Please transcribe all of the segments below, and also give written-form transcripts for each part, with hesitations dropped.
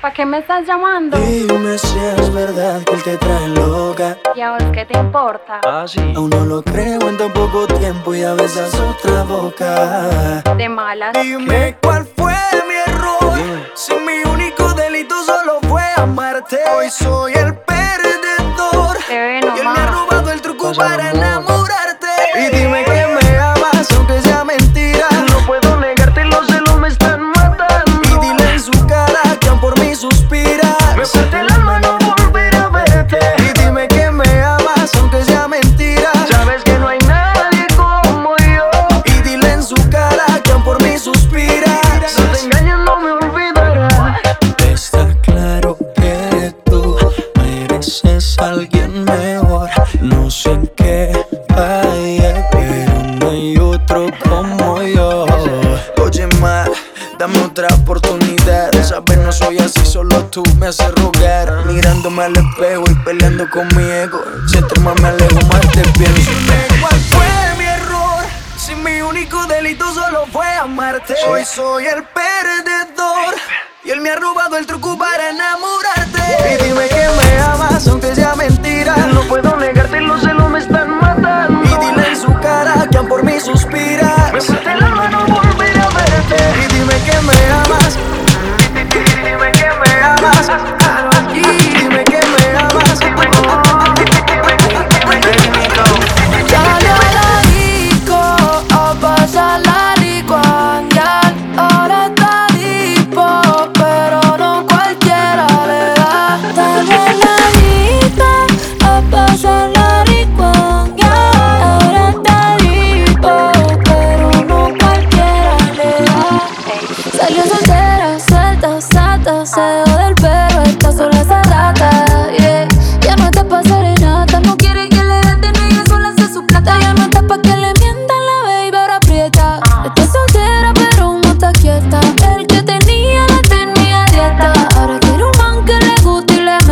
¿Para qué me estás llamando? Dime si es verdad que él te trae loca. ¿Y a vos qué te importa? Sí. Aún no lo creo en tan poco tiempo y ya besas otra boca. De malas. Dime cuál fue mi error. Si mi único delito solo fue amarte. Hoy soy el perdedor. Bebé, Y él me ha nomás. robado el truco Pasa, para amor. enamorarte. Y dime que me amas aunque sea mentira. No puedo negarte, los celos me están matando. Y dile en su cara que aún por mí suspira. Me parte el alma no volver a verte. Y dime que me amas aunque sea mentira. Sabes que no hay nadie como yo. Y dile en su cara que aún por mí suspira. Si te engañas no me olvidarás. Está claro que tú mereces a alguien mejor. No sé en qué fallé, pero no hay otro como yo. Oye, ma, dame otra oportunidad. Sabes, no soy así, solo tú me haces rogar. Mirándome al espejo y peleando con mi ego. Si entre más me alejo, más te pienso. Dime cuál fue mi error. Si mi único delito solo fue amarte. Hoy soy el perdedor. Y él me ha robado el truco para enamorarte. Y dime que me amas aunque sea mentira. No puedo negarte, los celos me están matando. Y dile en su cara que aún por mí suspira. Me parte el alma no volver a verte. Y dime que me amas. Dime que me amas. Y dime que me amas. Sale a la disco a pasarla rico, a janguear. Ahora está dispo, pero no cualquiera le da. Sale a la disco a pasarla rico, a janguear. Ahora está dispo, pero no cualquiera le da. Salió soltera, suelta, sata, se dejó del perro, está sola esa rata, yeah. Ya no está pa' serenata, no quiere que le den de negra, sola hace su plata. Ya no está pa' que le mientan, la baby ahora aprieta. Está soltera pero no está quieta, el que tenía la tenía dieta. Ahora quiere un man que le guste y le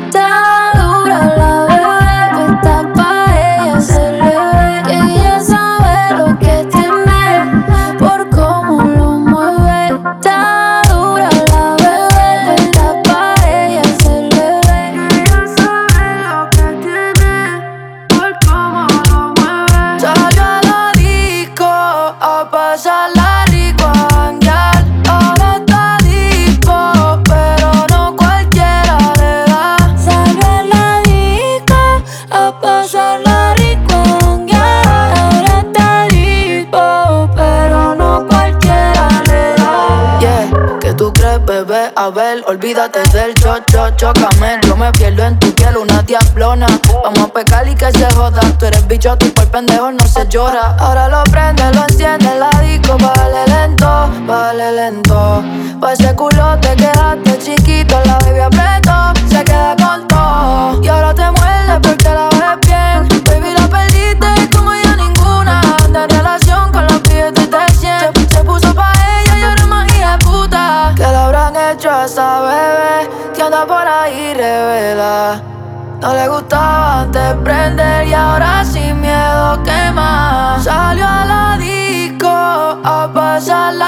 meta dura la bebé, que está pa' ella se le ve, que ella sabe lo que tiene, por cómo lo mueve. Está dura la bebé, que está pa' ella se le ve, que ella sabe lo que tiene, por cómo lo mueve. Salió a la disco a pasarla rico, a janguear. Ahora está dispo, pero no cualquiera le da. Salió a la disco a pasarla rico, a janguear. Ahora está dispo, pero no cualquiera le da. Yeah, ¿qué tú crees, bebé? A ver, olvídate del chocame. Yo me pierdo en tu piel, una diablona. Vamos a pecar y que se joda. Tú eres bichote y por pendejo no se llora. Ahora lo prende, lo enciende, la disco, bájale lento, bájale lento. Pa' ese culo te quedaste chiquito, la baby apretó, se queda con todo. Y ahora te muerde porque la ves bien. Baby, la perdiste como ya ninguna. Anda en relación con los pibes de 100. Se puso pa' ella y ahora es más hija de puta. ¿Qué le habrán hecho a esa bebé que anda por ahí revela? No le gustaba antes prender y ahora sin miedo quema. Salió a la disco a pasarla